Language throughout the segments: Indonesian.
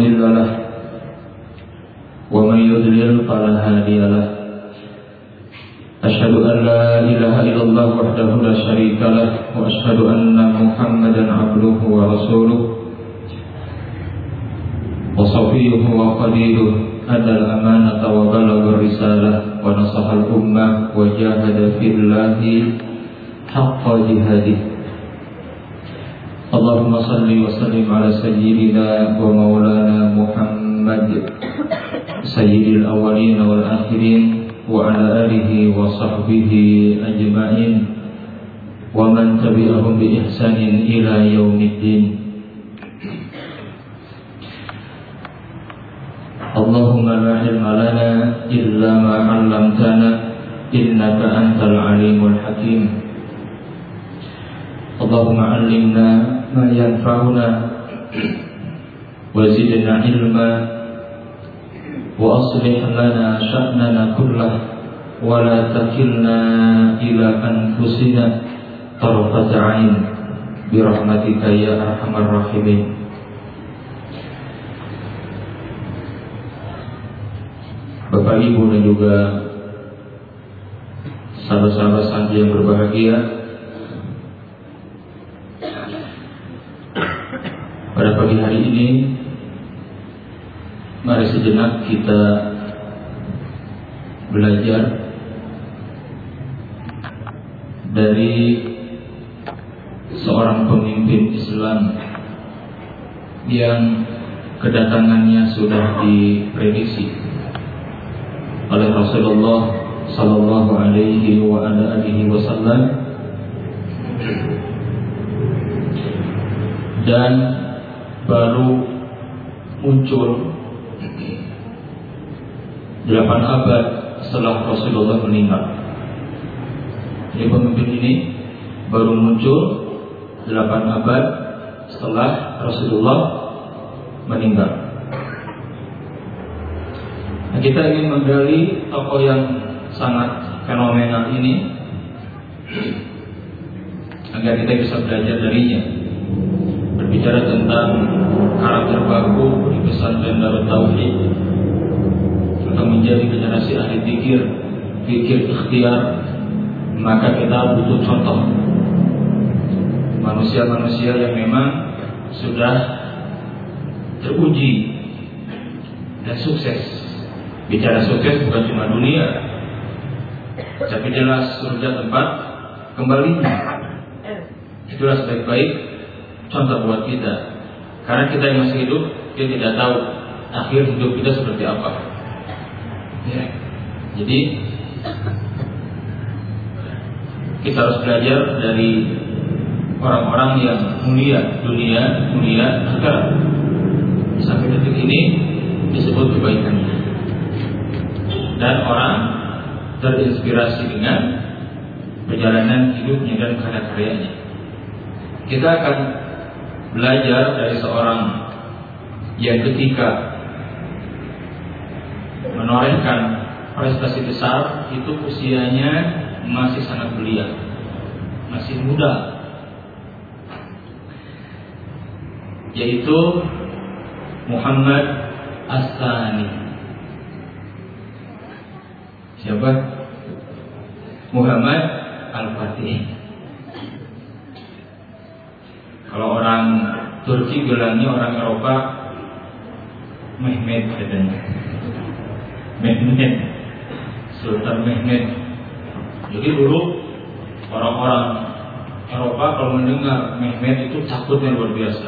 مضل له ومن يضلل فلا هادي له أشهد أن لا إله إلا الله وحده لا شريك له وأشهد أن محمدا عبده ورسوله وصفيه وخليله أدى الأمانة وبلغ الرسالة ونصح الأمة وجاهد في الله حق جهاده اللهم صل وسلم على سيدنا ومولانا محمد سيد الأولين والآخرين وعلى آله وصحبه أجمعين ومن تبعهم بإحسان إلى يوم الدين. اللهم لا علم لنا إلا ما علمتنا إنك أنت العليم الحكيم. اللهم علمنا ما ينفعنا وزدنا علما وأصلح لنا شأننا كله ولا تكلنا إلى أنفسنا طرفة عين برحمتك يا أرحم الراحمين. Bapak, Ibu dan juga sahabat-sahabat santri yang berbahagia, pada pagi hari ini mari sejenak kita belajar dari seorang pemimpin Islam yang kedatangannya sudah diprediksi oleh Rasulullah sallallahu alaihi wa ala alihi wasallam, dan baru muncul 8 abad setelah Rasulullah meninggal. Jadi pemimpin ini baru muncul 8 abad setelah Rasulullah meninggal. Nah, kita ingin menggali tokoh yang sangat fenomenal ini agar kita bisa belajar darinya. Berbicara tentang karakter baku di pesantren Darut Tauhid untuk menjadi generasi ahli fikir ikhtiar, maka kita butuh contoh manusia-manusia yang memang sudah teruji dan sukses. Bicara sukses bukan cuma dunia, tapi jelas surga tempat kembalinya. Itulah sebaik-baik contoh buat kita. Karena kita yang masih hidup, kita tidak tahu akhir hidup kita seperti apa. Ya. Jadi kita harus belajar dari orang-orang yang mulia dunia akhirat. Sampai detik ini disebut kebaikannya, dan orang terinspirasi dengan perjalanan hidupnya dan karya-karyanya. Kita akan belajar dari seorang yang ketika menorehkan prestasi besar itu usianya masih sangat belia, masih muda, yaitu Muhammad As-Sani. Siapa? Muhammad Al-Fatih. Kalau orang Turki bilangnya, orang Eropa Mehmet katanya. Mehmet, Sultan Mehmet. Jadi dulu orang-orang Eropa kalau mendengar Mehmet itu takutnya luar biasa,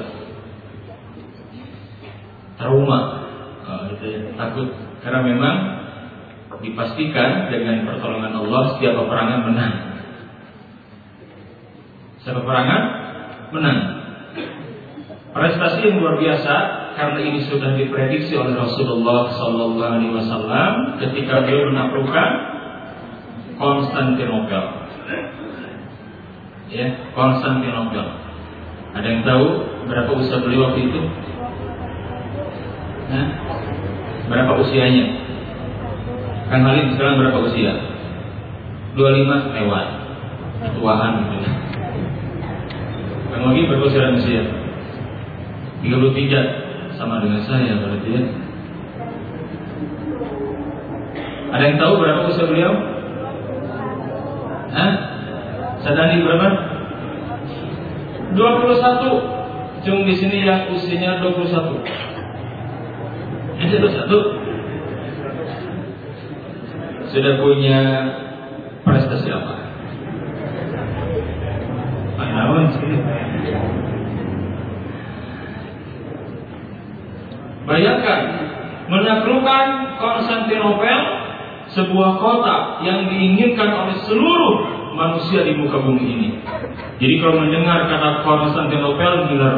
trauma, takut, karena memang dipastikan dengan pertolongan Allah setiap peperangan menang. Setiap peperangan menang. Prestasi yang luar biasa, karena ini sudah diprediksi oleh Rasulullah sallallahu alaihi wasallam ketika beliau menaklukkan Konstantinopel. Ya, Konstantinopel. Ada yang tahu berapa usia beliau waktu itu? Nah, berapa usianya? Kang Halim sekarang berapa usia? 25 lewat. Tuaan gitu. Kang Lagi berapa usia? 33. sama dengan saya berarti ya. Ada yang tahu berapa usia beliau? Sadani berapa? 21. Cuma di sini yang usianya 21. Ini 21. Sudah punya prestasi apa? Bayangkan menaklukkan Konstantinopel, sebuah kota yang diinginkan oleh seluruh manusia di muka bumi ini. Jadi kalau mendengar kata Konstantinopel, ngiler.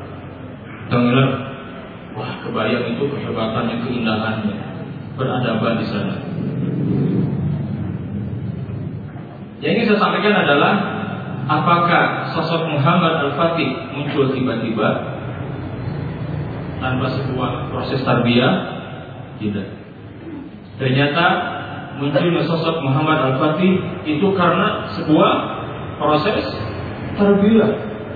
Wah, kebayang itu kehebatannya, keindahannya, peradaban di sana. Yang ingin saya sampaikan adalah, apakah sosok Muhammad Al-Fatih muncul tiba-tiba tanpa sebuah proses tarbiyah? Tidak. Ternyata munculnya sosok Muhammad Al-Fatih itu karena sebuah proses tarbiyah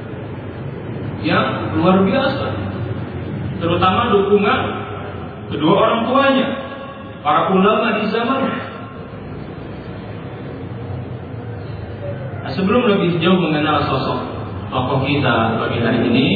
yang luar biasa, terutama dukungan kedua orang tuanya, para ulama di zamannya. Nah, sebelum lebih jauh mengenal sosok tokoh kita bagi hari ini,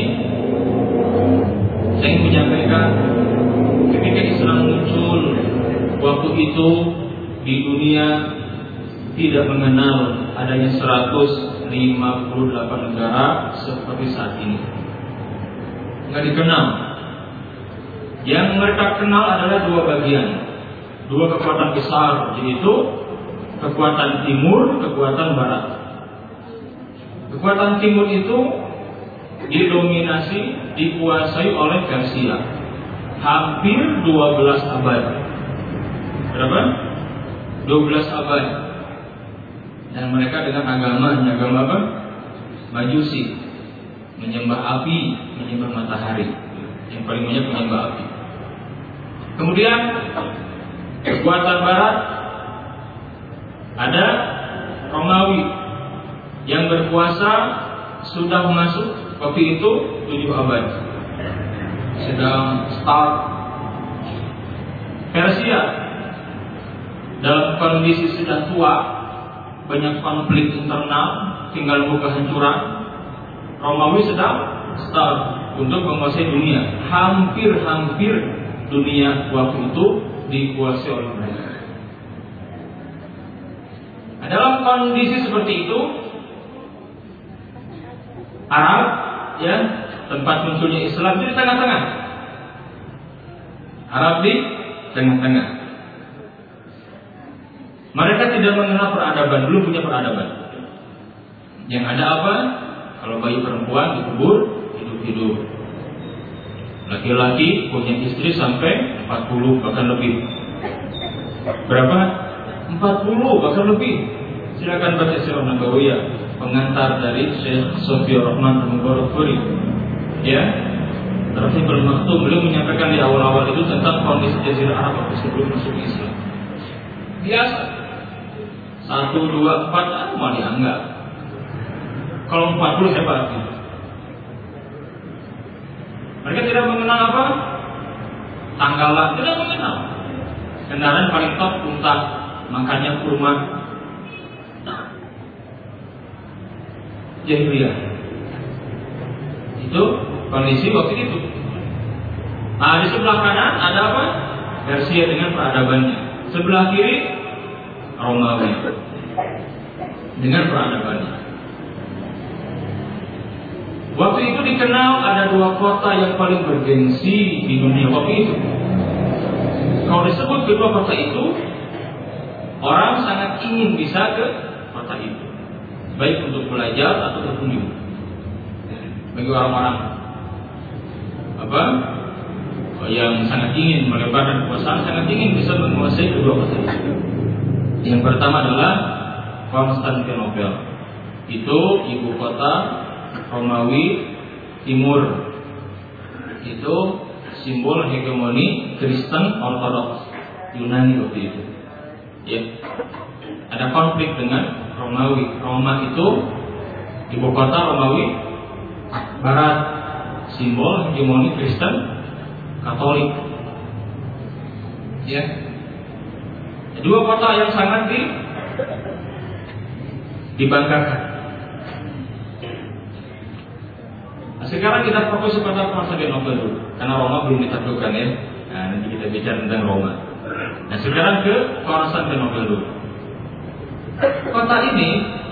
saya ingin menyampaikan ketika Islam muncul, waktu itu di dunia tidak mengenal adanya 158 negara seperti saat ini. Nggak dikenal. Yang mereka kenal adalah dua bagian, dua kekuatan besar, yaitu kekuatan timur, kekuatan barat. Kekuatan timur itu didominasi, dikuasai oleh Persia hampir 12 abad. Berapa? 12 abad. Dan mereka dengan agama apa? Majusi, menyembah api, menyembah matahari. Yang paling banyak menyembah api. Kemudian kekuatan barat ada Romawi yang berkuasa sudah masuk waktu itu 7 abad, sedang start. Persia dalam kondisi sudah tua, banyak konflik internal, tinggal buka kehancuran. Romawi sedang start untuk menguasai dunia. Hampir dunia waktu itu dikuasai oleh mereka. Dalam kondisi seperti itu, Arab, ya, tempat munculnya Islam itu di tengah-tengah. Arab di tengah-tengah. Mereka tidak mengenal peradaban, belum punya peradaban. Yang ada apa? Kalau bayi perempuan dikubur hidup-hidup. Laki-laki punya istri sampai 40 bahkan lebih. Berapa? 40 bahkan lebih. Silakan baca Sirah Nabawiyah, pengantar dari Syekh Sofiyur Rahman Al-Mubarakfuri. Ya, Rafiqul Maktum, beliau menyampaikan di awal-awal itu tentang kondisi Jazirah Arab sebelum masuk Islam. Biasa, 1, 2, 4 mau dianggap. Kalau 40 hebat. Mereka tidak mengenal apa? Tanggalan, tidak mengenal. Kendaraan paling top unta, makannya kurma. Jahiliyah. Itu kondisi waktu itu. Nah, di sebelah kanan ada apa? Persia dengan peradabannya. Sebelah kiri Romawi dengan peradabannya. Waktu itu dikenal ada 2 kota yang paling bergengsi di dunia waktu itu. Kalau disebut kedua kota itu, orang sangat ingin bisa ke kota itu, baik untuk belajar atau berkunjung. Bagi orang-orang apa yang sangat ingin melebarkan kekuasaan, sangat ingin bisa menguasai kedua kota itu. Yang pertama adalah Konstantinopel. Itu ibu kota Romawi Timur. Itu simbol hegemoni Kristen Ortodoks Yunani waktu itu. Ya. Ada konflik dengan Romawi. Roma itu ibu kota Romawi Barat, simbol hegemoni Kristen Katolik. Ya. Dua kota yang sangat dibanggakan. Nah, sekarang kita fokus pada Konstantinopel dulu, karena Roma belum ditaklukkan ya. Nah, nanti kita bicara tentang Roma. Nah, sekarang ke Konstantinopel dulu. Kota ini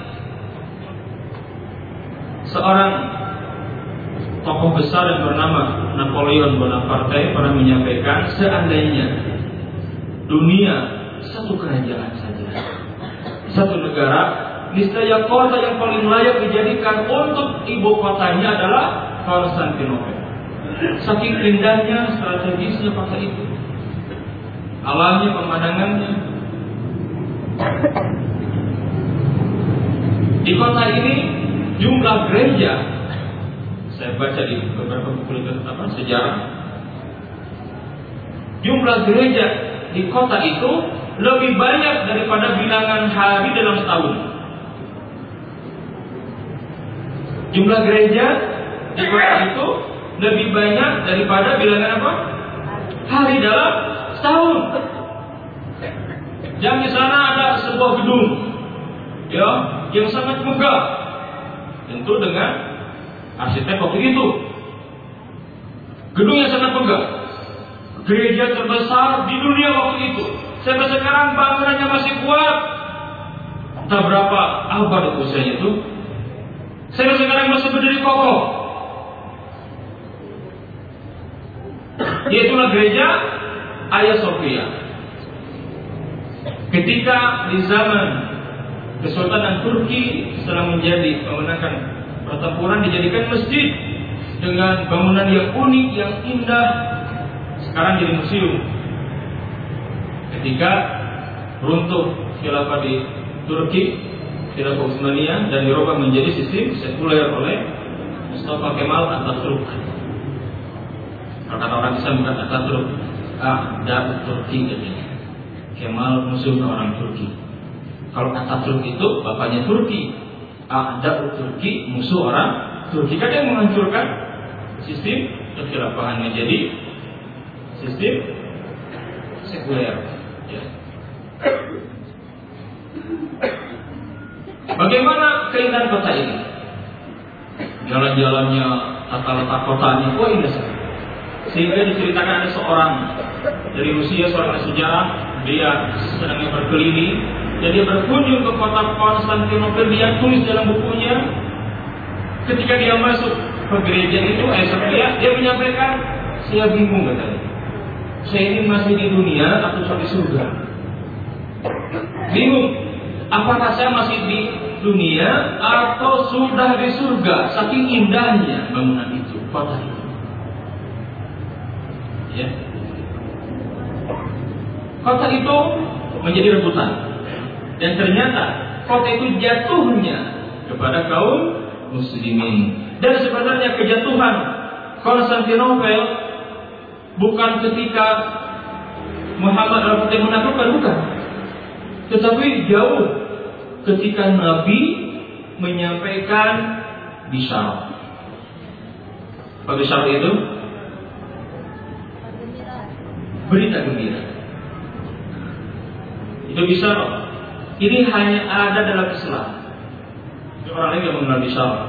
seorang tokoh besar yang bernama Napoleon Bonaparte pernah menyampaikan, seandainya dunia satu kerajaan saja, satu negara, niscaya kota yang paling layak dijadikan untuk ibu kotanya adalah Konstantinopel. Saking indahnya, strategisnya kota itu, alamnya, pemandangannya. Di kota ini jumlah gereja, saya baca di beberapa buku sejarah, jumlah gereja di kota itu lebih banyak daripada bilangan hari dalam setahun. Jumlah gereja di kota itu lebih banyak daripada bilangan apa? Hari dalam setahun. Dan di sana ada sebuah gedung, ya, yang sangat megah, tentu dengan arsitek waktu itu. Gedung yang sangat megah, gereja terbesar di dunia waktu itu. Sampai sekarang bangunannya masih kuat. Entah berapa abad usianya itu, sampai sekarang masih berdiri kokoh. Yaitulah gereja Hagia Sophia. Ketika di zaman Kesultanan Turki setelah memenangkan pertempuran, dijadikan masjid dengan bangunan yang unik, yang indah. Sekarang jadi museum. Ketika runtuh khilafah di Turki, khilafah Utsmaniyah, dan dirubah menjadi sistem sekuler oleh Mustafa Kemal Atatürk. Kalau kata orang Islam bukan Atatürk, dari Turki katanya. Kemal musuh orang Turki. Kalau Atatürk itu bapaknya Turki, dari Turki musuh orang Turki. Kan yang menghancurkan sistem kekhilafahan menjadi sistem sekuler. Ya. Bagaimana keindahan kota ini? Jalan-jalannya, tata letak kotanya, indah sekali. Sehingga diceritakan ada seorang dari Rusia, seorang sejarah, dia sedang berkeliling dan dia berkunjung ke kota Konstantinopel. Dia tulis dalam bukunya, ketika dia masuk ke gereja itu, Hagia Sophia, dia menyampaikan, saya bingung katanya. Saya ini masih di dunia atau sudah di surga? Bingung. Apakah saya masih di dunia atau sudah di surga? Saking indahnya bangunan itu, kota itu. Ya. Kota itu menjadi rebutan. Dan ternyata kota itu jatuhnya kepada kaum muslimin. Dan sebenarnya kejatuhan Konstantinopel bukan ketika Muhammad Al-Fatih menaklukkan, bukan. Tetapi jauh ketika Nabi menyampaikan bisyarah. Apa bisyarah itu? Berita gembira. Itu bisyarah. Ini hanya ada dalam Islam. Orang lain yang mengenal bisyarah.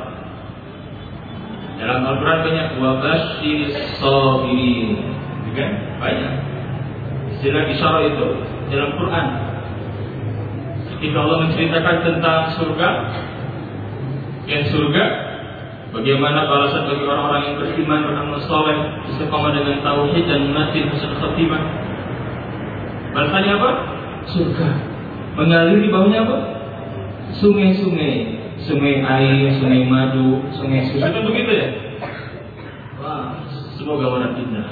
Dalam Al-Quran banyak wabashiris sabirin, kan? Banyak istilah bisyarah itu dalam Quran. Ketika Allah menceritakan tentang surga, yang surga, bagaimana balasan bagi orang-orang yang beriman, beramal saleh, istiqamah dengan tauhid dan mati husnul khatimah. Balasannya apa? Surga. Mengalir di bawahnya apa? Sungai-sungai. Sungai air, sungai madu, sungai susu, kan begitu ya? Wah, semoga warna indah.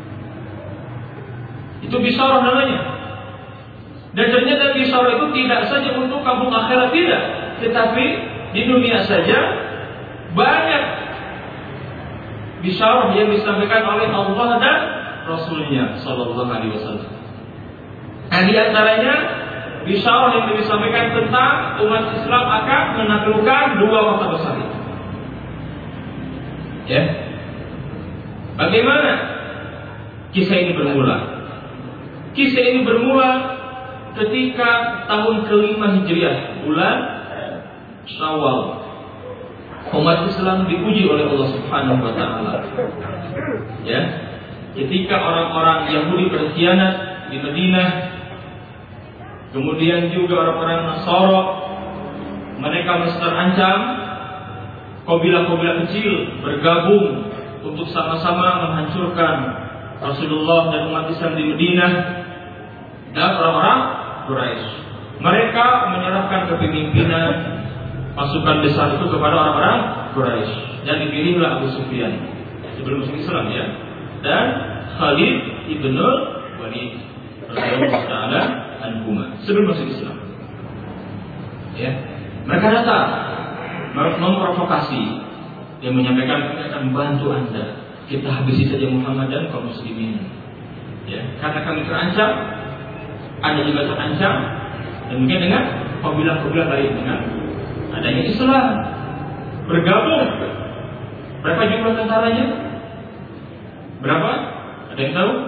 Itu bisyarah namanya. Dan ternyata bisyarah itu tidak saja untuk kampung akhirat, tidak, tetapi di dunia saja banyak bisyarah yang disampaikan oleh Allah dan Rasulnya Sallallahu Alaihi Wasallam. Nah, di antaranya bisyarah yang disampaikan tentang umat Islam akan menaklukkan dua kota besar itu. Ya. Bagaimana kisah ini bermula? Kisah ini bermula ketika tahun ke-5 Hijriah, bulan Syawal. Umat Islam diuji oleh Allah Subhanahu wa taala. Ya. Ketika orang-orang Yahudi berkhianat di Madinah, kemudian juga orang-orang Nasara, mereka masih terancam. Kabilah-kabilah kecil bergabung untuk sama-sama menghancurkan Rasulullah dan umat Islam di Madinah dan orang-orang Quraisy. Mereka menyerahkan kepemimpinan pasukan besar itu kepada orang-orang Quraisy dan dipilihlah Abu Sufyan sebelum masuk Islam, ya, dan Khalid ibn Walid radhiyallahu taala anhuma sebelum masuk Islam. Ya, mereka datang memprovokasi dan menyampaikan, kami akan membantu Anda, kita habisi saja Muhammad dan kaum muslimin. Ya, karena kami terancam, Anda juga terancam, dan mungkin dengan kabilah-kabilah lain dengan adanya Islam bergabung. Berapa jumlah tentaranya? Berapa? Ada yang tahu?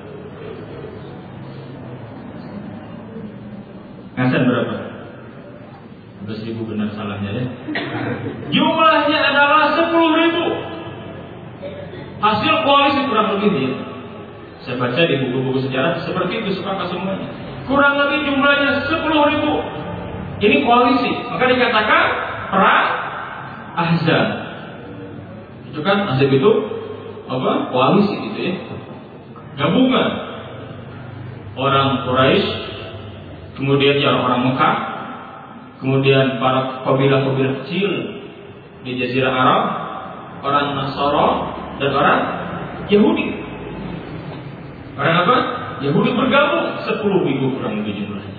Ngasan berapa? 11.000 benar salahnya, ya. Jumlahnya adalah 10.000. Hasil koalisi kurang lebih, ya. Saya baca di buku-buku sejarah seperti itu, sepakat semuanya. Kurang lebih jumlahnya 10.000. Ini koalisi, maka dikatakan perang Ahzab. Itu kan Ahzab itu apa? Koalisi gitu, ya. Gabungan orang Quraisy, kemudian orang Mekah, kemudian para kabilah-kabilah kecil di Jazirah Arab, orang Nasara dan orang Yahudi. Orang apa? Yahudi bergabung 10.000 kurang lebih jumlahnya.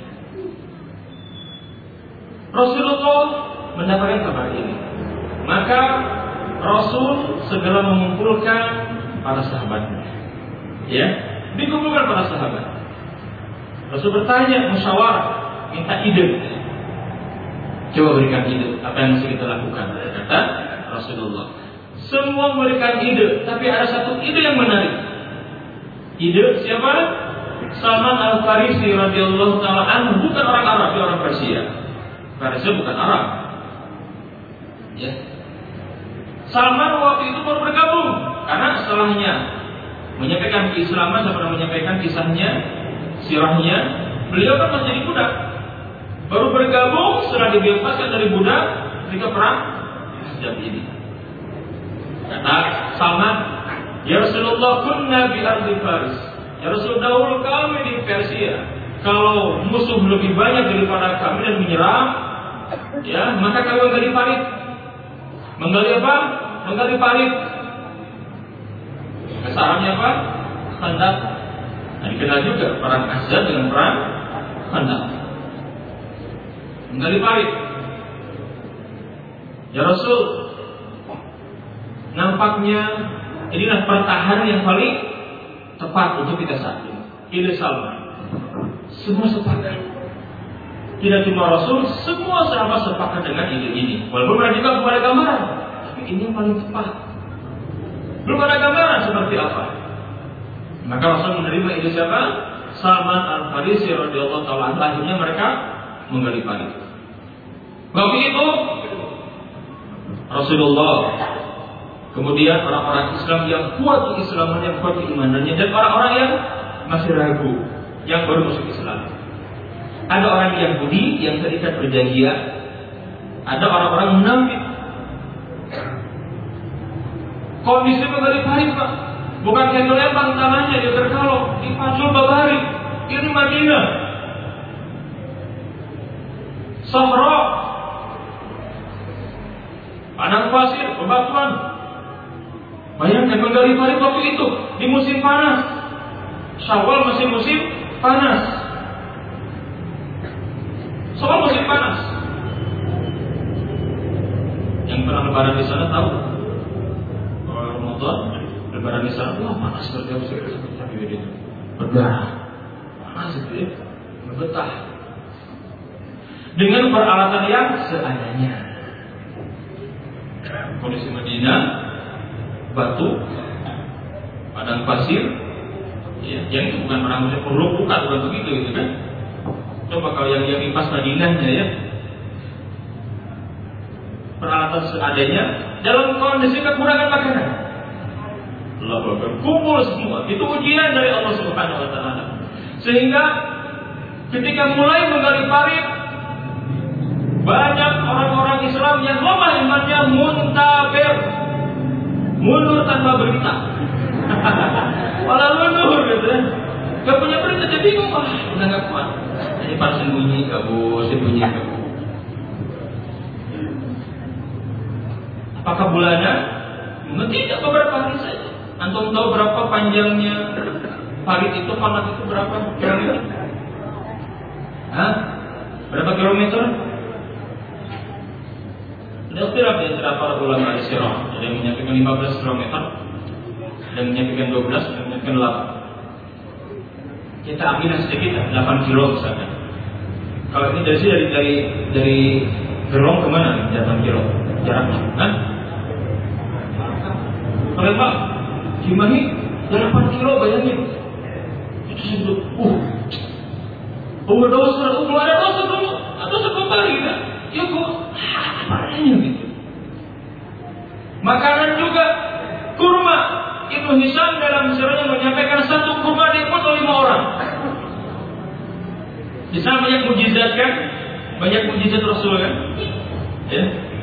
Rasulullah mendapatkan kabar ini, maka Rasul segera mengumpulkan para sahabatnya. Ya, dikumpulkan para sahabat. Rasul bertanya, musyawarah, minta ide. Coba berikan ide, apa yang mesti kita lakukan? Kata Rasulullah. Semua memberikan ide, tapi ada satu ide yang menarik. Ide siapa? Salman Al-Farisi radhiyallahu taala anhu, bukan orang Arab, dia orang Persia. Persia bukan Arab. Ya. Salman waktu itu baru bergabung, karena setelahnya menyampaikan keislaman, sampai menyampaikan kisahnya, sirahnya, beliau kan masih jadi budak. Baru bergabung setelah dibebaskan dari budak ketika perang Ahzab ini. Kata Salman, ya Rasulullah, kunna bi ardi Faris. Ya Rasul, dahulu kami di Persia. Kalau musuh lebih banyak daripada kami dan menyerang, ya, maka kami menggali parit. Menggali apa? Menggali parit. Kesarannya apa? Khandaq. Nah, dikenal juga perang Ahzab dengan perang Khandaq. Menggali parit. Ya Rasul, nampaknya inilah pertahanan yang paling tepat untuk kita saat ini. Ide Salman. Semua sepakat. Tidak cuma Rasul, semua sahabat sepakat dengan ide ini. Walaupun mereka juga belum ada gambaran, tapi ini yang paling tepat. Belum ada gambaran seperti apa. Maka Rasul menerima ide siapa? Salman Al-Farisi radhiyallahu taala. Akhirnya mereka menggali parit. Waktu itu Rasulullah, kemudian orang-orang Islam yang kuat keislamannya, kuat keimanannya, dan orang-orang yang masih ragu, yang baru masuk Islam. Ada orang Yahudi yang terikat perjanjian, ada orang-orang munafik. Kondisi menggali parit, Pak, bukan kayak lempang tangannya dia terkalok di Pacul Babari. Ini Madinah, Sahra, padang pasir, bebatuan. Bayangkan menggali parit waktu itu di musim panas. Syawal masih musim panas. Syawal musim panas. Yang pernah lebaran di sana tahu? Kalau Ramadan lebaran di sana, wah panas sekali seperti itu. Berdarah, panas itu ya, membetah. Dengan peralatan yang seadanya. Kondisi Madinah, batu, padang pasir, Ya, yang itu bukan perang musuh perlu bukan begitu gitu kan. Coba kalau yang di pas Madinahnya ya, peralatan seadanya dalam kondisi kekurangan makanan. Allah kumpul semua. Itu ujian dari Allah Subhanahu wa taala. Sehingga ketika mulai menggali parit, banyak orang-orang Islam yang lemah imannya muntabir, mundur tanpa berita. Malah mundur gitu. Gak punya berita, jadi bingung. Udah gak kuat. Ini pas sembunyi, sembunyi. Apakah bulannya? Tidak, beberapa hari saja. Antum tahu berapa panjangnya parit itu, panas itu berapa kilometer? Hah? Berapa kilometer? Ada ikhtilaf di antara para ulama di sirah. Ada yang menyampaikan 15 kilometer, ada yang menyampaikan 12, ada yang menyampaikan 8. Kita ambil sedikit 8 kilo misalkan. Kalau ini dari sini dari Gerong kemana? 8 kilo jaraknya, kan? Kalau Pak Cimahi 8 kilo bayangin. Itu sebut, dosa, belum ada dosa dulu, atau sekembali kan? Ya kok, apanya gitu. Makanan juga kurma. Ibnu Hisham dalam sirahnya menyampaikan satu kurma diikut oleh 5 orang. Di sana banyak mujizat kan? Banyak mujizat Rasul kan? Ya.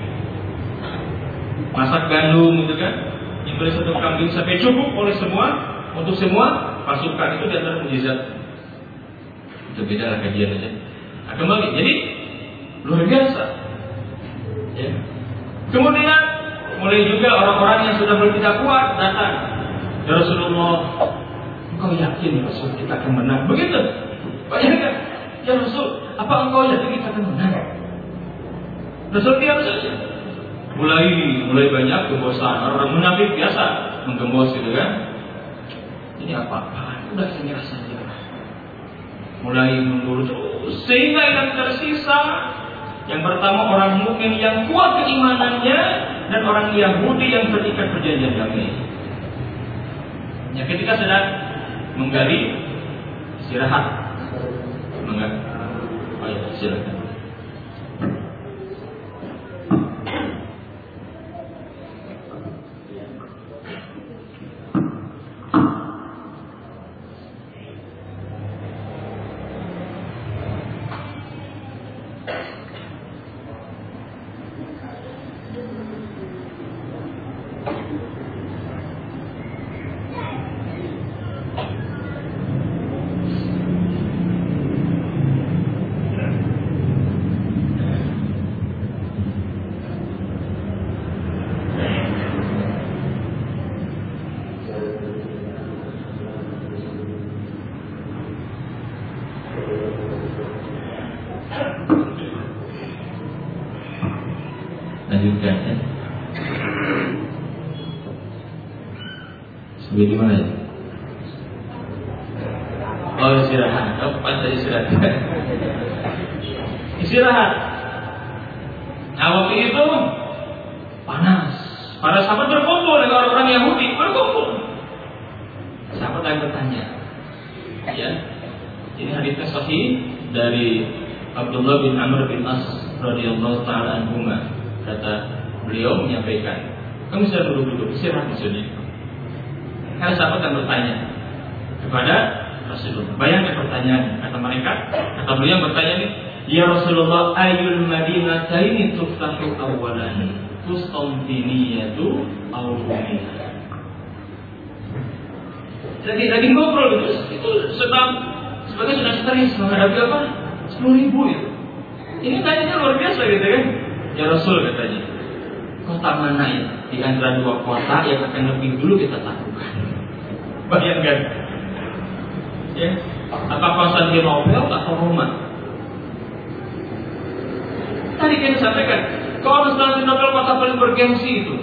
Masak gandum gitu kan? Dibeli satu kambing sampai cukup oleh semua, untuk semua pasukan, itu di antara mujizat. Itu beda lah kajian aja. Nah, kembali, jadi luar biasa. Ya. Kemudian mulai juga orang-orang yang sudah tidak kuat datang. Ya Rasulullah, engkau yakin Rasul kita akan menang? Begitu. Bayangkan, ya Rasul, apa engkau yakin kita akan menang? Rasul diam saja. Mulai banyak kebosanan. Orang munafik biasa menggembos gitu kan. Ini apa-apa? Udah saya saja. Mulai mundur terus sehingga yang tersisa yang pertama orang mukmin yang kuat keimanannya dan orang Yahudi yang terikat perjanjian damai. Ya, ketika sedang menggali istirahat. Oh ya, silakan. Lanjutkan ya. Sampai di mana ya? Oh, istirahat. Kapan tadi istirahat? Istirahat. Nah, waktu itu panas. Para sahabat berkumpul dengan orang-orang Yahudi, berkumpul. Sahabat yang bertanya, ya, ini hadisnya sahih dari Abdullah bin Amr bin As radhiyallahu taala anhuma. Kata beliau menyampaikan, kamu sudah duduk-duduk, istirahat maksudnya. Karena sahabat yang bertanya kepada Rasulullah. Bayangkan pertanyaan kata mereka, kata beliau bertanya nih, ya Rasulullah, ayul madinataini tuftahu awalan, Konstantiniyatu awwaliyah. Lagi ngobrol itu sedang sebagai sudah stres menghadapi apa? 10.000 itu. Ini tanya luar biasa gitu kan? Ya Rasul katanya, kota mana ya di antara 2 kota yang akan lebih dulu kita taklukkan? Bayangkan, ya, apa Konstantinopel atau Roma? Tadi kita sampaikan, Konstantinopel kota paling bergengsi itu,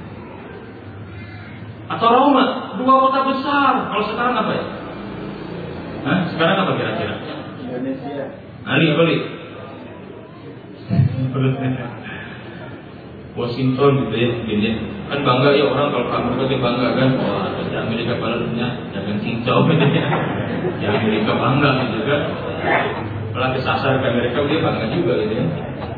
atau Roma, 2 kota besar. Kalau sekarang apa ya? Hah? Sekarang apa kira-kira? Indonesia. Ali. Washington gitu ya, mungkin ya. Kan bangga ya orang kalau ke Amerika dia bangga kan, wah di Amerika balasnya dagang cincau gitu ya. Di Amerika bangga gitu kan. Kalau kesasar ke Amerika dia bangga juga gitu ya.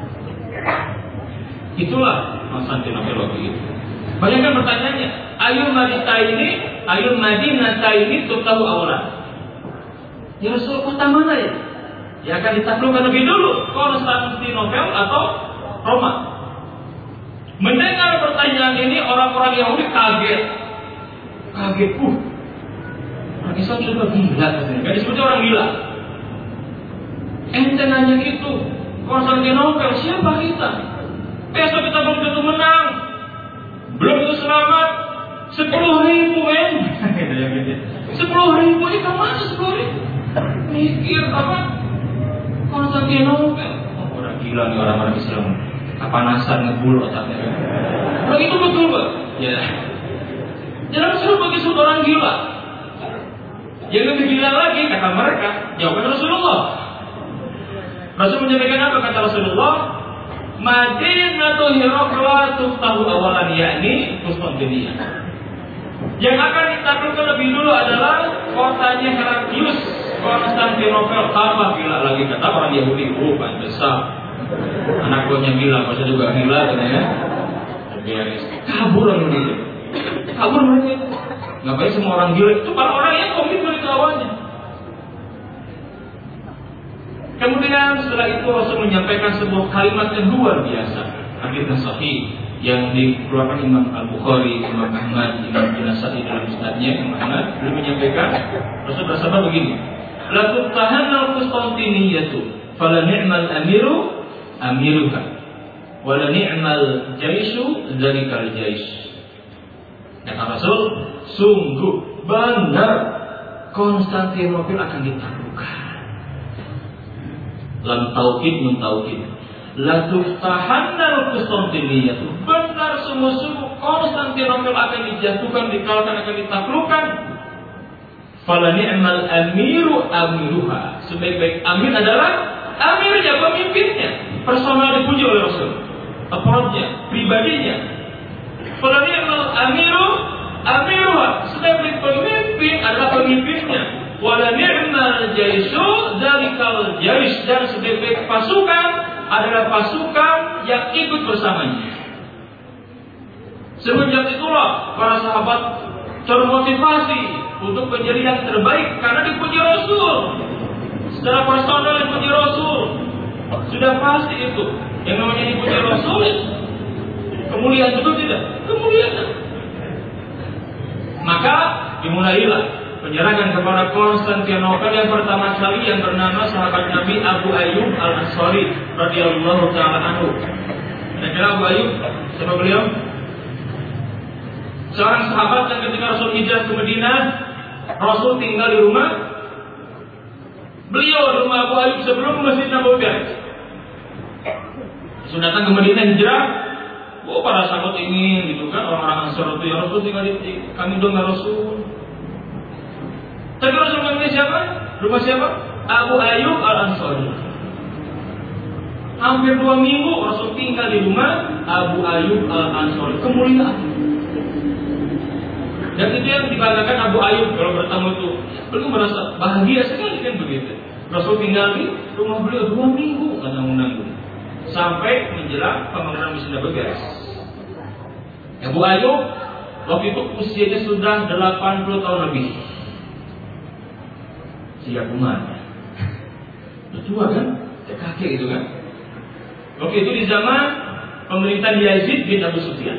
Itulah Konstantinopel waktu itu. Bayangkan pertanyaannya, ayul Madinah ini tutahu awalan. Ya Rasul, kota mana ya? Ya akan ditaklukkan lebih dulu, Konstantinopel atau Roma. Mendengar pertanyaan ini orang-orang Yahudi kaget. Orang Islam sudah gila katanya. Gak disebut orang gila. Ente nanya itu, Konstantinopel siapa kita? Besok kita belum tentu menang, belum tentu selamat. 10.000 men. 10.000 ini kemana 10.000? Mikir apa? Konstantinopel. Orang gila nih orang-orang Islam. Kepanasan ngebul otaknya. Begitu betul Pak? Ya. Jangan suruh bagi orang gila. Yang lebih gila lagi kata mereka, jawaban Rasulullah. Rasul menyampaikan apa kata Rasulullah? Madinatul Herakla tuftahu awalan, yakni Konstantinia. Yang akan ditaklukkan lebih dulu adalah kotanya Heraklius, Konstantinopel. Tambah gila lagi kata orang Yahudi. Pantesan anak buahnya gila, masa juga gila katanya. Kabur orang itu. Kabur mereka. Ngapain semua orang gila? Itu para orang yang komitmen itu awalnya. Kemudian setelah itu Rasul menyampaikan sebuah kalimat yang luar biasa, hadits sahih yang dikeluarkan Imam Al-Bukhari, Imam Ahmad, Imam An-Nasa'i dalam musnadnya. Imam Ahmad beliau menyampaikan, Rasul bersabda begini, la tutahanna al-Qustantiniyyatu fala ni'mal amiruha wa la ni'mal jaishu dzalikal jais. Kata Rasul, sungguh benar Konstantinopel akan ditaklukkan. Lam taukid nun taukid. La tuftahanna al-Qustantiniyyah. Benar sungguh-sungguh Konstantinopel akan dijatuhkan, dikalahkan, akan ditaklukkan. Fala ni'mal amiruha. Sebaik-baik amir adalah amirnya, pemimpinnya. Personal dipuji oleh Rasul. Aparatnya, pribadinya. Fala ni'mal amiruha. Sebaik-baik pemimpin adalah pemimpinnya. Wala ni'mal jaisu dzalikal jais, dan sebaik-baik pasukan adalah pasukan yang ikut bersamanya. Semenjak itulah para sahabat termotivasi untuk menjadi yang terbaik karena dipuji Rasul. Secara personal dipuji Rasul. Sudah pasti itu. Yang namanya dipuji Rasul, kemuliaan itu tidak? Kemuliaan. Maka dimulailah penyerangan kepada Konstantinopel yang pertama kali, yang bernama sahabat Nabi Abu Ayyub Al-Ansari radhiyallahu taala anhu. Kira-kira Abu Ayyub siapa beliau? Seorang sahabat yang ketika Rasul hijrah ke Madinah, Rasul tinggal di rumah beliau, di rumah Abu Ayyub sebelum Masjid Nabawi. Rasul datang ke Madinah hijrah. Para sahabat ingin gitu kan, orang-orang Ansar itu, ya Rasul tinggal di kami dong Rasul. Tapi Rasul memilih siapa? Rumah siapa? Abu Ayyub Al-Ansari. Hampir 2 minggu Rasul tinggal di rumah Abu Ayyub Al-Ansari. Kemuliaan. Dan itu yang dibanggakan Abu Ayyub kalau bertemu itu. Beliau merasa bahagia sekali kan begitu. Rasul tinggal di rumah beliau 2 minggu karena menanggung. Sampai menjelang pembangunan Masjid beres. Abu Ayyub waktu itu usianya sudah 80 tahun lebih. Siap umat. Udah tua kan? Kayak kakek gitu kan? Waktu itu di zaman pemerintahan Yazid bin Abu Sufyan.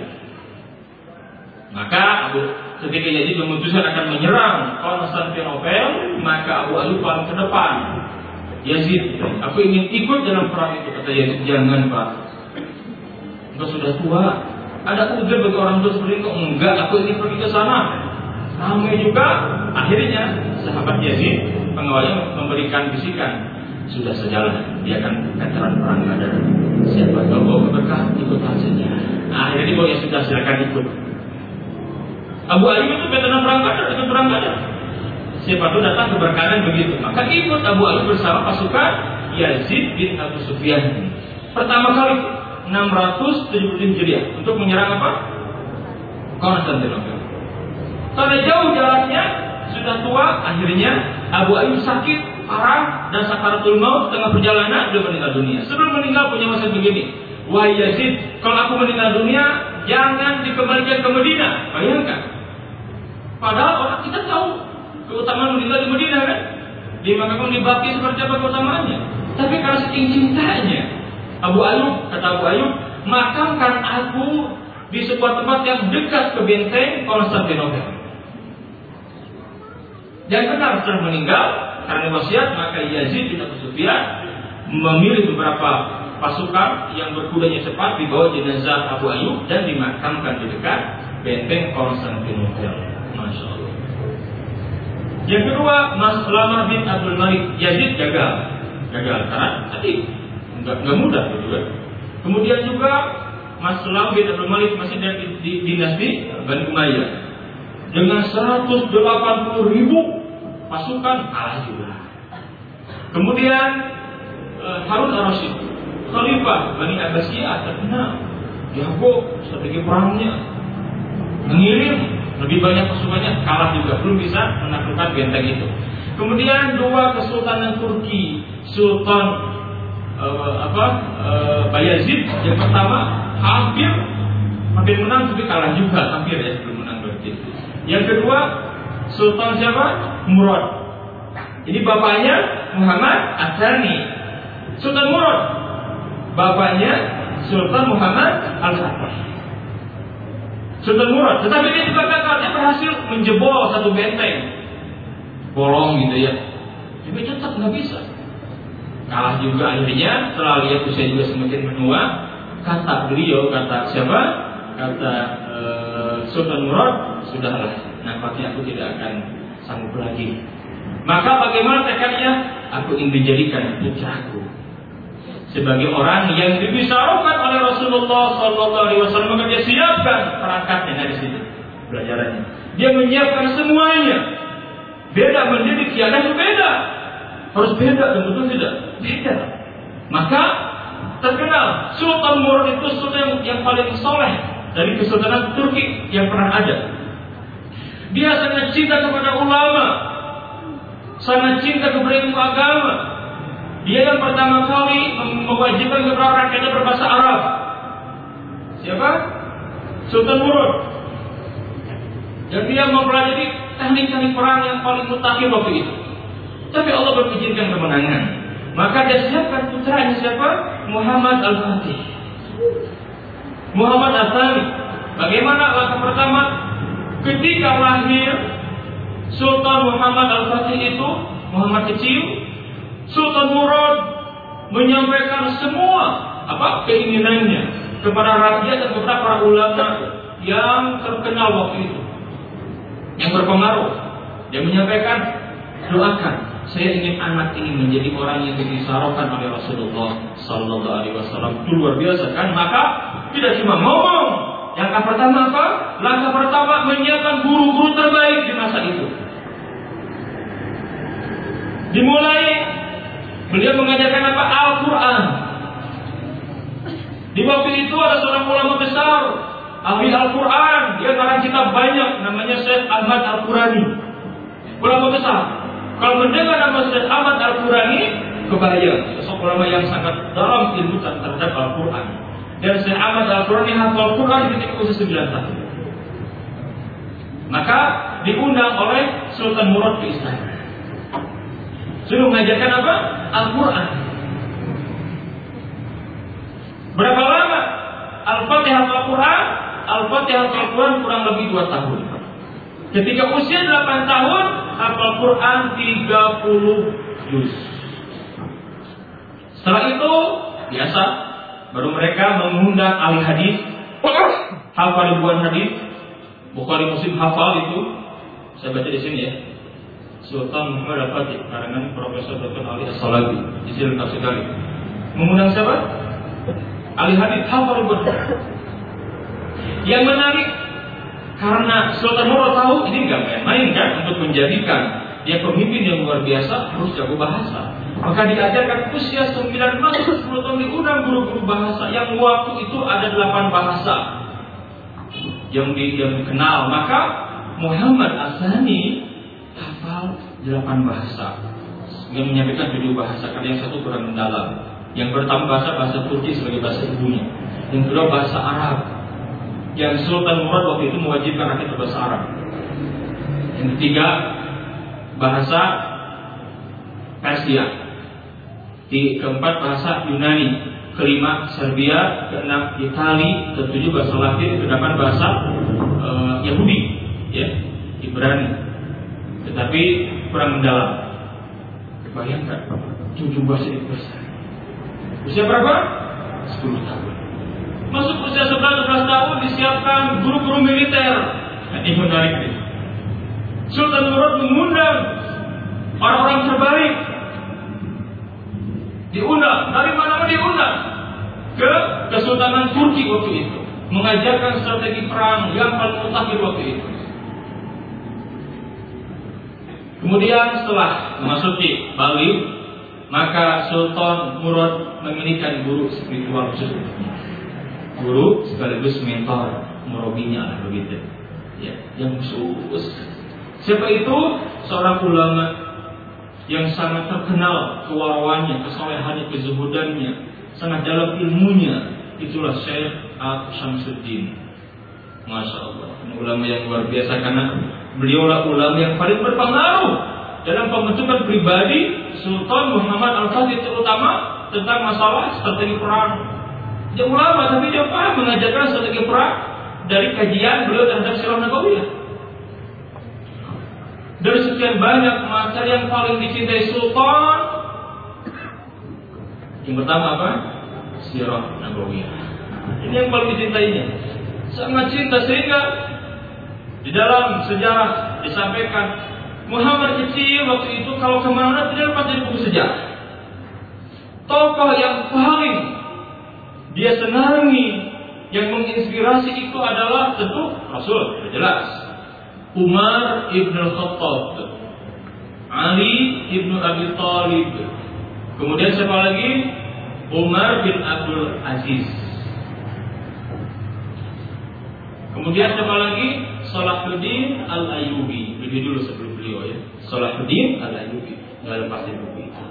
Maka ketika Yazid memutuskan akan menyerang Konstantinopel, maka Abu Ayyub paling ke depan. Yazid, aku ingin ikut dalam perang itu. Kata Yazid, jangan Pak, engkau sudah tua. Ada ujar bagi orang tua seperti itu. Enggak, aku ingin pergi ke sana. Ramai juga. Akhirnya sahabat Yazid, pengawalnya memberikan bisikan, sudah sejalan, dia akan veteran perang Badar. Siapa tahu bawa berkah, ikut saja. Akhirnya dibawa, ya sudah, silakan ikut. Abu Ayyub itu veteran perang Badar, ikut perang Badar. Siapa tahu datang keberkahan begitu, maka ikut Abu Ayyub bersama pasukan Yazid bin Abu Sufyan. Pertama kali 670 Hijriah untuk menyerang apa? Konstantinopel. Karena jauh jaraknya, sudah tua, akhirnya Abu Ayyub sakit parah dan sakaratul maut, tengah perjalanan dia meninggal dunia. Sebelum meninggal punya wasiat begini, wahai Yazid, kalau aku meninggal dunia, jangan dikembalikan ke Medina. Bayangkan. Padahal orang kita tahu keutamaan meninggal di Medina kan? Di makam di Baqi seperti apa keutamaannya. Tapi kalau saking cintanya Abu Ayyub, kata Abu Ayyub, makamkan aku di sebuah tempat yang dekat ke benteng Konstantinopel. Dan benar setelah meninggal karena wasiat, maka Yazid bin Abi Sufyan memilih beberapa pasukan yang berkudanya cepat dibawa jenazah Abu Ayyub dan dimakamkan di dekat benteng Konstantinopel. Masya Allah. Yang kedua, Maslamah bin Abdul Malik. Yazid gagal karena tadi nggak mudah gitu kan. Kemudian juga Maslamah bin Abdul Malik masih di dinasti Bani Umayyah dengan 180.000 pasukan kalah juga. Kemudian Harun al-Rasyid, Khalifah Bani Abbasiyah, terkenal jago strategi perangnya, mengirim lebih banyak pasukannya, kalah juga, belum bisa menaklukkan benteng itu. Kemudian dua kesultanan Turki, Sultan Bayezid yang pertama hampir menang tapi kalah juga, hampir ya, belum menang berarti. Yang kedua Sultan siapa? Murad. Ini bapaknya Muhammad Ats-Tsani. Sultan Murad, bapaknya Sultan Muhammad Al-Fatih. Sultan Murad, tetapi dia juga gagal. Dia berhasil menjebol satu benteng, bolong gitu ya. Tapi tetap nggak bisa. Kalah juga akhirnya. Setelah lihat usia juga semakin menua, kata beliau, kata siapa? Kata Sultan Murad, sudahlah, nampaknya aku tidak akan sanggup lagi. Maka bagaimana tekadnya? Aku ingin dijadikan putraku sebagai orang yang dibisarkan oleh Rasulullah Sallallahu Alaihi Wasallam. Maka dia siapkan perangkatnya dari situ pelajarannya. Dia menyiapkan semuanya. Beda mendidik kiadah itu beda. Harus beda, tentu tidak beda. Maka terkenal Sultan Murad itu sultan yang paling soleh dari kesultanan Turki yang pernah ada. Dia sangat cinta kepada ulama, sangat cinta kepada ilmu agama. Dia yang pertama kali mewajibkan kepada rakyatnya berbahasa Arab. Siapa? Sultan Murad. Dan dia mempelajari teknik-teknik perang yang paling mutakhir waktu itu. Tapi Allah berizinkan kemenangan. Maka dia siapkan putranya siapa? Muhammad Al-Fatih. Muhammad Ats-Tsani. Bagaimana langkah pertama? Ketika lahir Sultan Muhammad Al-Fatih itu, Muhammad kecil, Sultan Murad menyampaikan semua keinginannya kepada rakyat dan kepada para ulama yang terkenal waktu itu, yang berpengaruh. Dia menyampaikan, doakan, saya ingin anak ini menjadi orang yang dibisarkan oleh Rasulullah Sallallahu Alaihi Wasallam. Itu luar biasa kan? Maka tidak cuma ngomong. Langkah pertama apa? Langkah pertama menyiapkan guru-guru terbaik di masa itu. Dimulai beliau mengajarkan apa? Al-Quran. Di waktu itu ada seorang ulama besar, ahli Al-Quran. Dia ngarang kitab banyak, namanya Syekh Ahmad Al-Qurani. Ulama besar. Kalau mendengar nama Syekh Ahmad Al-Qurani, kebayang sosok ulama yang sangat dalam ilmu terhadap Al-Quran. Dan Syekh Ahmad Al-Qurani hafal Quran ketika usia 9 tahun. Maka diundang oleh Sultan Murad ke istana. Suruh mengajarkan apa? Al-Quran. Berapa lama? Al-Fatihah Al-Quran. Al-Fatihah Al-Quran kurang lebih 2 tahun. Ketika usia 8 tahun, hafal Quran 30 juz. Setelah itu biasa, baru mereka mengundang ahli hadis, hafal ribuan hadis, Bukhari Muslim hafal itu. Saya baca di sini ya. Sultan Muhammad Al-Fatih, karangan Profesor Dr. Ali As-Salabi, di sini lengkap sekali. Mengundang siapa? Ahli hadis, hafal ribuan hadis. Yang menarik, karena Sultan Murad tahu ini nggak main-main kan untuk menjadikan dia pemimpin yang luar biasa, harus jago bahasa. Maka diajarkan usia 9 masuk 10 tahun diundang guru-guru bahasa. Yang waktu itu ada 8 bahasa yang dikenal. Maka Muhammad Asani hafal 8 bahasa. Yang menyampaikan 7 bahasa, karena yang satu kurang mendalam. Yang pertama bahasa Turki sebagai bahasa ibunya. Yang kedua bahasa Arab. Yang Sultan Murad waktu itu mewajibkan rakyat berbahasa Arab. Yang ketiga bahasa Persia. Keempat bahasa Yunani. Kelima Serbia. Keenam Itali. Ketujuh bahasa Latin. Kedelapan bahasa Yahudi, ya, Ibrani. Tetapi kurang mendalam. Bayangkan 7 bahasa itu besar. Usia berapa? 10 tahun. Masuk usia 11-12 tahun disiapkan guru-guru militer. Nah, ini menarik nih. Sultan Murad mengundang orang-orang terbaik. Diundang, dari mana-mana diundang ke Kesultanan Turki waktu itu, mengajarkan strategi perang yang paling mutakhir waktu itu. Kemudian setelah memasuki Bali, maka Sultan Murad memilihkan guru spiritual khusus, guru sekaligus mentor, murabinya begitu, ya, yang khusus. Siapa itu? Seorang ulama yang sangat terkenal kewarawannya, kesolehannya, kezuhudannya, sangat dalam ilmunya. Itulah Syekh Syamsuddin. Masya Allah, ulama yang luar biasa, karena beliaulah ulama yang paling berpengaruh dalam pembentukan pribadi Sultan Muhammad Al-Fatih, terutama tentang masalah strategi perang. Dia ulama, tapi dia paham mengajarkan strategi perang dari kajian beliau terhadap Sirah Nabawiyah. Dari sekian banyak materi yang paling dicintai Sultan, yang pertama apa? Sirah Nabawiyah. Ini yang paling dicintainya. Sangat cinta, sehingga di dalam sejarah disampaikan Muhammad kecil waktu itu kalau kemana-mana tidak lepas dari buku sejarah. Tokoh yang paling dia senangi, yang menginspirasi itu adalah tentu Rasul, sudah jelas. Umar ibn al-Khattab, Ali ibn Abi Thalib, kemudian siapa lagi? Umar bin Abdul Aziz. Kemudian siapa lagi? Salahuddin Al-Ayyubi. Lebih dulu sebelum beliau, ya. Salahuddin Al-Ayyubi. Nggak lepas dari buku itu.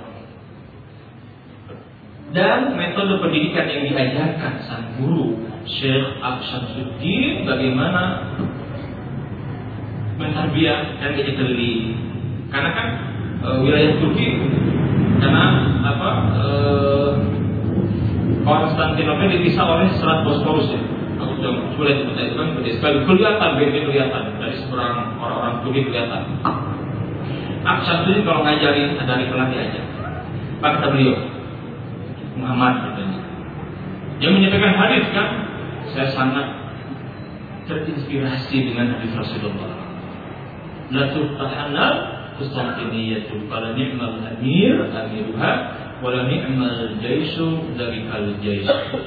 Dan metode pendidikan yang diajarkan sang guru Syekh Syamsuddin, bagaimana mentarbiyah dan dikelili. Karena kan wilayah Turki, karena Konstantinopel dipisah oleh Selat Bosporus, ya. Aku sudah sulit itu kan kelihatan, kelihatan dari seberang orang-orang Turki kelihatan. Syamsuddin kalau ngajarin dari pelatih aja. Pak kata beliau Muhammad katanya, dia menyampaikan hadis kan, saya sangat terinspirasi dengan hadis Rasulullah. La tuftahanna Konstantiniyatu fala ni'mal amir amiruha wala ni'mal jaishu dzakal jais.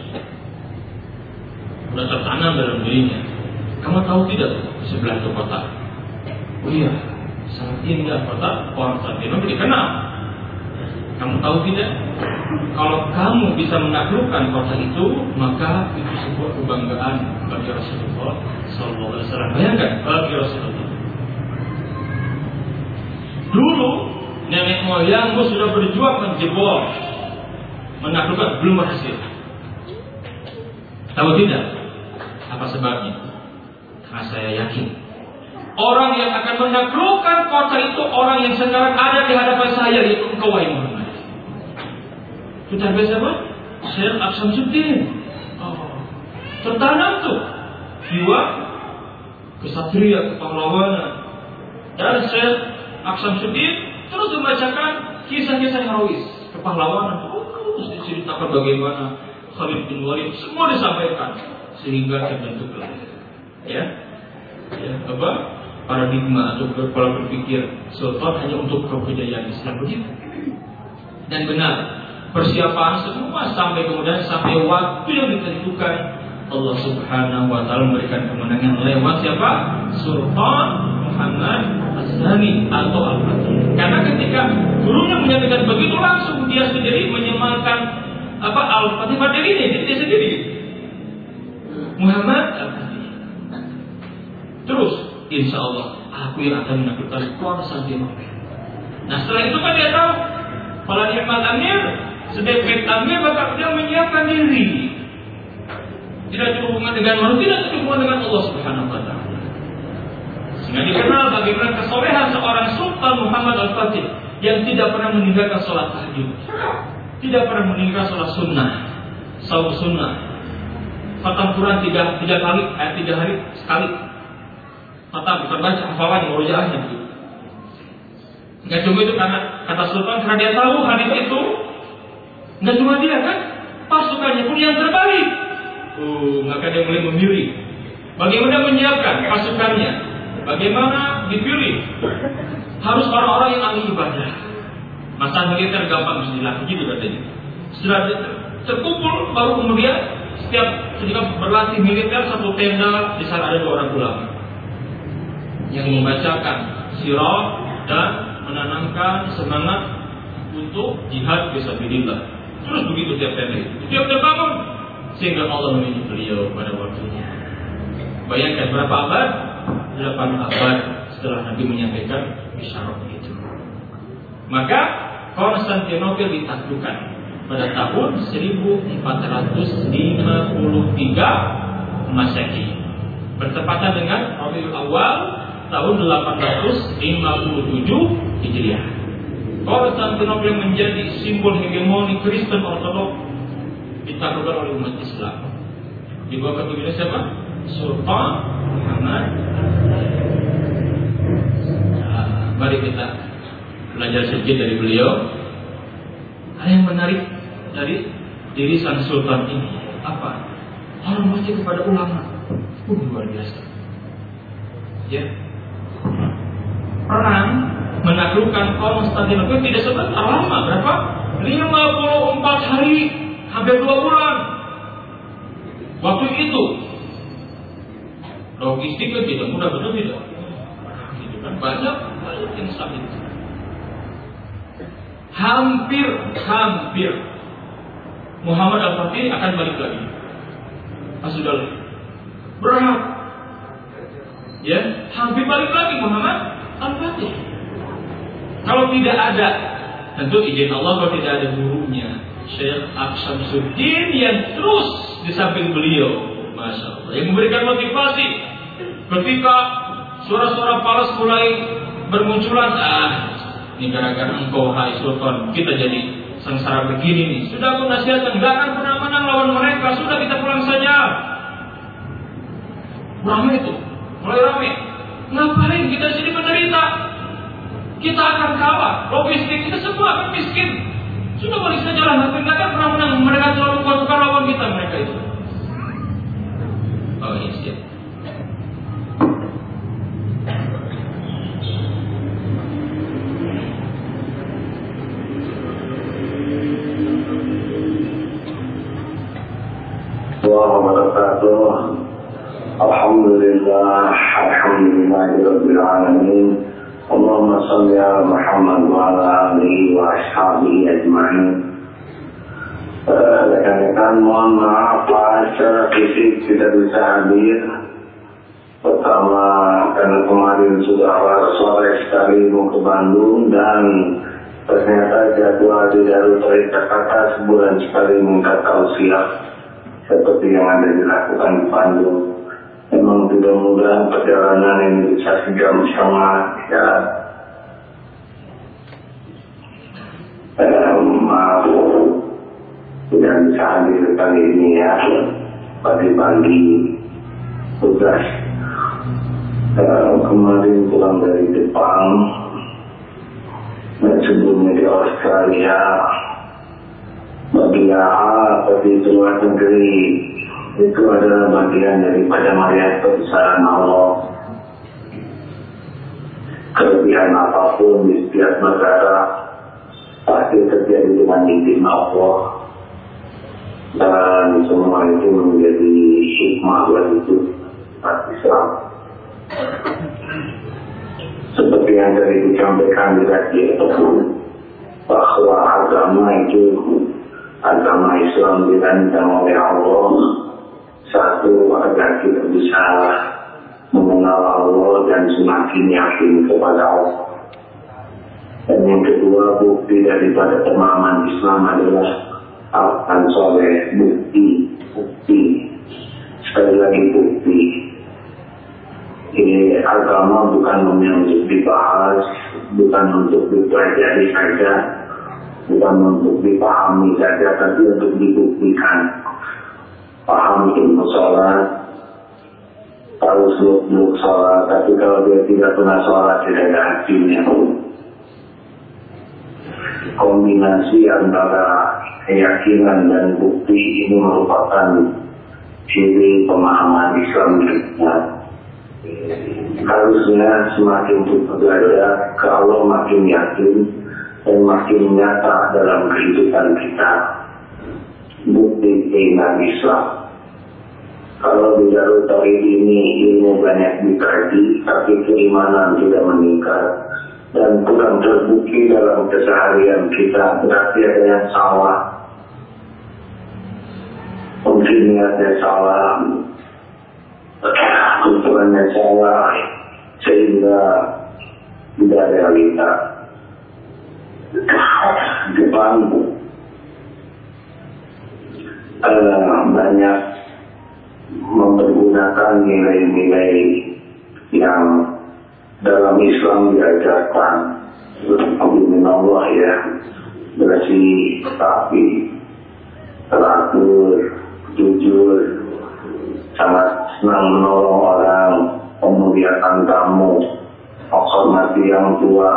Sudah tertanam dalam dirinya. Kamu tahu tidak di sebelah itu kota? Oh iya, sangat indah kota Konstantinopel dikenal. Kamu tahu tidak? Kalau kamu bisa menaklukkan kota itu, maka itu sebuah kebanggaan bagi Rasulullah Sallallahu Alaihi Wasallam. Bayangkan bagi Rasulullah. Dulu nenek moyangmu sudah berjuang menjebol, menaklukkan, belum berhasil. Tahu tidak? Apa sebabnya? Karena saya yakin orang yang akan menaklukkan kota itu orang yang sekarang ada di hadapan saya, yaitu engkau wahai Muhammad. Kita biasa apa? Syekh Syamsuddin. Tertanam tuh jiwa kesatria, kepahlawanan. Dan Syekh Syamsuddin terus membacakan kisah-kisah herois, kepahlawanan. Terus diceritakan bagaimana Khalid bin Walid, semua disampaikan sehingga terbentuklah paradigma atau pola berpikir Sultan hanya untuk kebudayaan Islam begitu. Dan benar, persiapan semua sampai kemudian sampai waktu yang ditentukan, Allah Subhanahu wa taala memberikan kemenangan lewat siapa? Sultan Muhammad As-Sani atau Al-Fatih. Karena ketika gurunya menyampaikan begitu, langsung dia sendiri menyemalkan Al-Fatih ini dia sendiri. Muhammad Al-Fatih. Terus, insya Allah aku yang akan menaklukkan Konstantinopel. Nah setelah itu kan dia tahu kalau ni'mal amir, sebaik-baik amir maka dia menyiapkan diri. Tidak berhubungan dengan manusia, tidak berhubungan dengan Allah Subhanahu wa Ta'ala. Sehingga dikenal bagaimana kesolehan seorang Sultan Muhammad Al-Fatih yang tidak pernah meninggalkan sholat tahajud, tidak pernah meninggalkan sholat sunnah, saum sunnah, khatam Quran tiga hari sekali. Khatam bukan baca hafalan murojaahnya begitu. Nggak cuma itu, karena kata Sultan, karena dia tahu hadis itu nggak cuma dia kan, pasukannya pun yang terbaik. Maka dia mulai memilih bagaimana menyiapkan pasukannya, bagaimana dipilih. Harus orang-orang yang ahli ibadah. Masa militer gampang bisa gitu katanya. Setelah terkumpul, baru kemudian ketika berlatih militer satu tenda, di sana ada 2 orang ulama yang membacakan sirah dan menanamkan semangat untuk jihad fisabilillah. Terus begitu tiap tenda itu, tiap terbangun, sehingga Allah menunjuk beliau pada waktunya. Bayangkan berapa abad? 8 abad setelah Nabi menyampaikan isyarat itu. Maka Konstantinopel ditaklukkan pada tahun 1453 Masehi, bertepatan dengan Rabiul Awal tahun 857 Hijriah. Konstantinopel menjadi simbol hegemoni Kristen Ortodoks, ditaklukkan oleh umat Islam. Di bawah kepemimpinan siapa? Sultan Muhammad. Mari kita belajar sedikit dari beliau. Ada yang menarik dari diri sang Sultan ini apa? Hormatnya kepada ulama. Luar biasa. Ya. Perang menaklukkan Konstantinopel tidak sebentar, lama. Berapa? 54 hari, hampir 2 bulan. Waktu itu logistiknya tidak mudah, betul tidak? Itu kan banyak yang sakit. Hampir Muhammad Al-Fatih akan balik lagi. Sudah berat. Ya, hampir balik lagi Muhammad Al-Fatih. Kalau tidak ada, tentu izin Allah, kalau tidak ada gurunya Syekh Syamsuddin yang terus di samping beliau, Masya Allah, yang memberikan motivasi ketika suara-suara palas mulai bermunculan. Ini gara-gara engkau hai Sultan, kita jadi sengsara begini nih. Sudah aku nasihatkan, gak akan pernah menang lawan mereka. Sudah, kita pulang saja. Ramai itu, mulai ramai. Ngapain kita sini menderita? Kita akan kalah. Logistik kita semua akan miskin. Sudah, balik saja lah. Tapi gak akan pernah menang. Mereka selalu pasukan lawan kita, mereka itu. Oh iya, siap. Alhamdulillah Rabbil Alamin. Allahumma salli ala Muhammad wa ala alihi wa ashabihi ajma'in. Rekan-rekan, mohon maaf secara fisik tidak bisa hadir. Pertama, karena kemarin sudah sore sekali mau ke Bandung, dan ternyata jadwal di Darul Tariqah Kata sebulan sekali minta tausiah seperti yang ada dilakukan di Bandung. Memang tidak mudah perjalanan ini, bisa 3 jam ya. Maaf tidak bisa hadir kali ini ya. Pagi-pagi tugas. Kemarin pulang dari Jepang dan sebelumnya di Australia. Bagi pergi ke luar negeri itu adalah bagian daripada melihat kebesaran Allah. Kelebihan apapun di setiap negara pasti terjadi dengan izin Allah, dan semua itu menjadi hikmah buat hidup umat Islam. seperti yang tadi disampaikan di radio, bahwa agama Islam dirancang oleh Allah, satu agar kita bisa mengenal Allah dan semakin yakin kepada Allah. Dan yang kedua, bukti daripada pemahaman Islam adalah akan soleh, bukti. Sekali lagi bukti. Ini agama bukan untuk dibahas, bukan untuk dipelajari saja, bukan untuk dipahami saja, tapi untuk dibuktikan. Paham ilmu sholat, tahu seluk-beluk sholat, tapi kalau dia tidak pernah sholat, tidak ada artinya. Kombinasi antara keyakinan dan bukti ini merupakan ciri pemahaman Islam kita. Harusnya semakin kita belajar ke Allah, makin yakin dan makin nyata dalam kehidupan kita bukti keimanan Islam. Kalau di Darul Tauhid ini ilmu banyak dikaji, tapi keimanan tidak meningkat dan kurang terbukti dalam keseharian kita, berarti ada yang salah. Mungkin niatnya salah, tujuannya salah, sehingga tidak realita. Jepang banyak mempergunakan nilai-nilai yang dalam Islam diajarkan. Amin Allah ya, bersih, rapi, teratur, jujur, sangat senang menolong orang, memuliakan tamu, menghormati yang tua,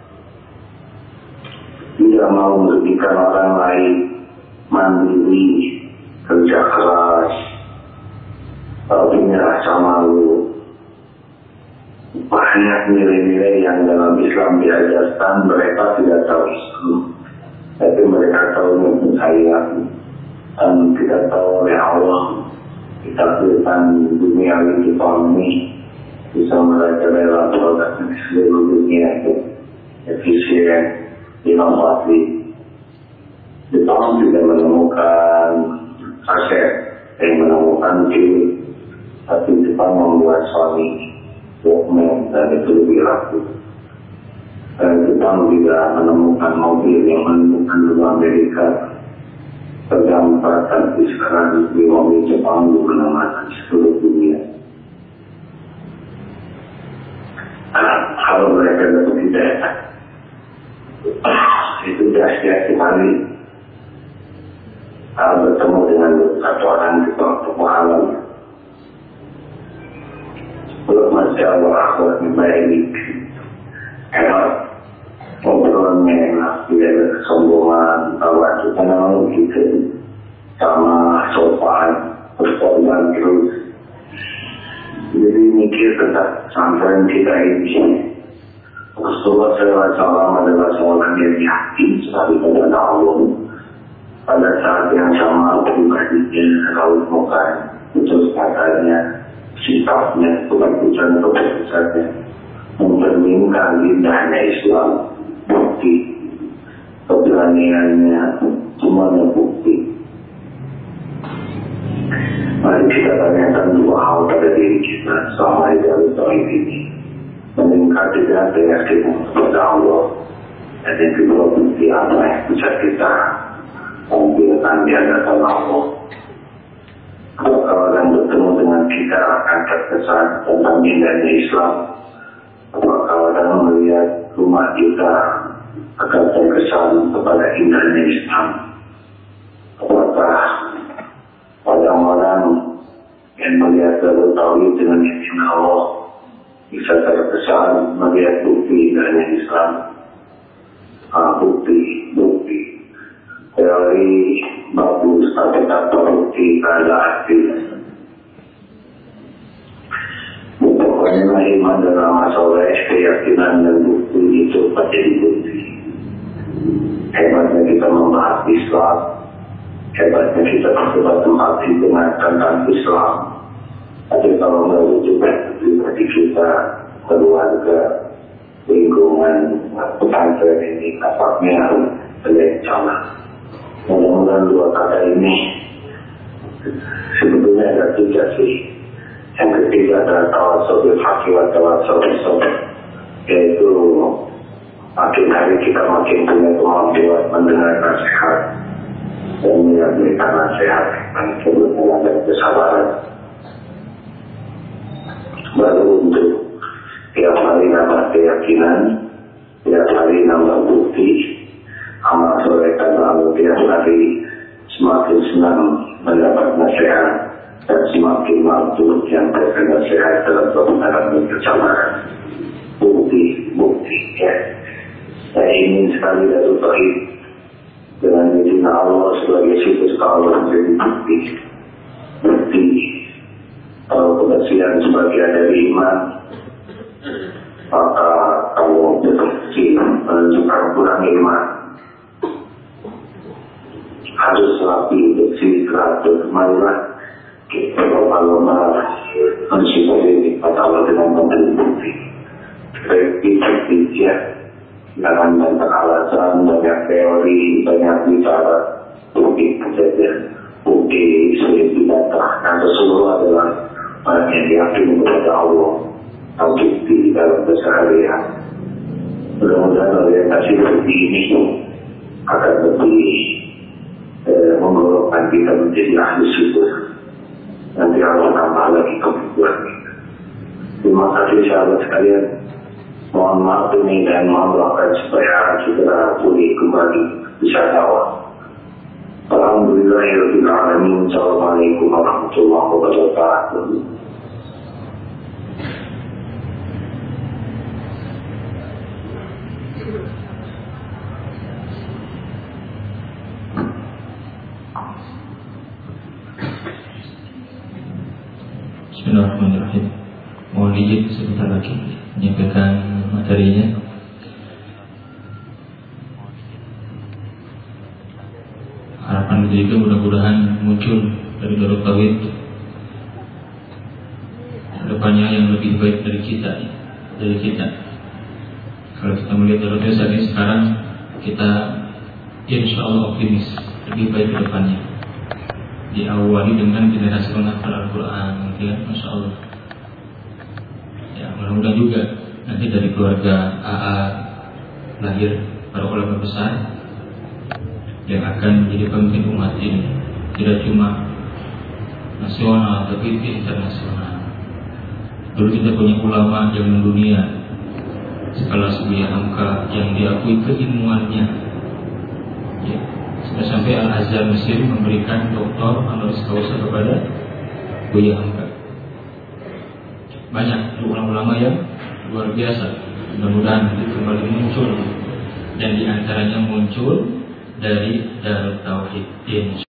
tidak mau merugikan orang lain, mandiri, kerja keras, punya rasa malu. Banyak nilai-nilai yang dalam Islam diajarkan, mereka tidak tahu Islam, tapi mereka tahu saya dan tidak tahu oleh Allah. Kita berikan dunia ini ekonomi bisa merajalela produk di seluruh dunia itu efisien, inovatif. Jepang tidak menemukan aset yang menemukan diri, tapi Jepang membuat Sony, Walkman, dan itu lebih laku. Jepang tidak menemukan mobil yang menemukan dulu Amerika. Terdampak tapi sekarang di mobil Jepang di mana-mana di seluruh dunia. Kalau mereka dapat hidayah, itu dahsyat sekali. Bertemu dengan satu orang di waktu malam, belum Masya Allah akhwat baik, enak, ngobrolnya enak, tidak ada kesombongan, bahwa kita memang gitu, sama sopan, berkorban terus. Jadi mikir tentang sampai kita ini. Rasulullah SAW adalah seorang yang yakin sekali kepada Allah. Pada saat yang sama pribadinya, raut muka, putus katanya, sikapnya, keputusan keputusannya, mencerminkan indahnya Islam, bukti, keberaniannya, semuanya bukti. Mari kita tanyakan dua hal pada diri kita selama di Darul Tauhid ini. Meningkat dengan keyakinan kepada Allah, dan yang kedua bukti apa yang bisa kita tampilkan di hadapan Allah. Kalau orang bertemu dengan kita akan terkesan tentang indahnya Islam. Apakah orang melihat rumah kita akan terkesan kepada indahnya Islam? Apakah orang-orang yang melihat Darul Tauhid dengan izin Allah bisa terkesan melihat bukti indahnya Islam? Bukti. Teori bagus, tapi tanpa bukti ada arti. Pokoknya iman dan amal soleh, keyakinan dan bukti itu menjadi bukti. Hebatnya kita membahas Islam, hebatnya kita berdebat dengan tentang Islam. Tapi kalau merujuk pribadi kita, keluarga, lingkungan pesantren ini nampaknya berencana. Mudah-mudahan dua kata ini sebetulnya ada tiga sih. Yang ketiga adalah tawassul bil haqqi wa tawassul bis sabr, yaitu makin hari kita makin punya kemampuan mendengar nasihat dan menyampaikan nasihat dan kebenaran dan kesabaran. Baru untuk tiap hari nambah keyakinan, tiap hari nambah bukti, amal soleh dan lalu tiap hari semakin senang mendapat nasihat dan semakin mampu yang terkena nasihat dalam kebenaran dan kesabaran. Bukti ya. Saya ingin sekali dari tauhid dengan izin Allah sebagai situs Allah menjadi bukti kalau kebersihan sebagian dari iman, maka kalau bersih menunjukkan kurang iman. Harus rapi, bersih, teratur, marilah kita berlomba mensyukuri nikmat Allah dengan memberi bukti. Bukti ya, jangan banyak alasan, banyak teori, banyak bicara. Bukti saja, bukti sulit dibantah. Yang keseluruh adalah orang yang yakin kepada Allah, bukti dalam keseharian. Mudah-mudahan orientasi bukti ini akan lebih menggolongkan kita menjadi ahli syukur. Nanti Allah tambah lagi kebutuhan kita. Terima kasih sahabat sekalian. Mohon maaf ini dan mohon doakan supaya segera pulih kembali bisa dakwah. Alhamdulillahirabbil alamin. Assalamualaikum warahmatullahi wabarakatuh. Bismillahirrahmanirrahim. Mohon izin sebentar lagi menyampaikan materinya. Harapan kita juga mudah-mudahan muncul dari Darut Tauhid kedepannya yang lebih baik dari kita. Kalau kita melihat Darut Tauhid saat ini sekarang, kita insya Allah optimis lebih baik ke depannya. Diawali dengan generasi penghafal Al-Quran, ya, Masya Allah. Ya, mudah-mudahan juga nanti dari keluarga AA lahir para ulama besar yang akan menjadi pemimpin umat ini, tidak cuma nasional tapi internasional. Dulu kita punya ulama yang mendunia, sekelas Buya Hamka yang diakui keilmuannya, ya. Sampai Al-Azhar Mesir memberikan doktor honoris causa kepada Buya Hamka. Banyak ulama-ulama yang luar biasa. Mudah-mudahan itu kembali muncul, dan diantaranya muncul dari Darut Tauhid.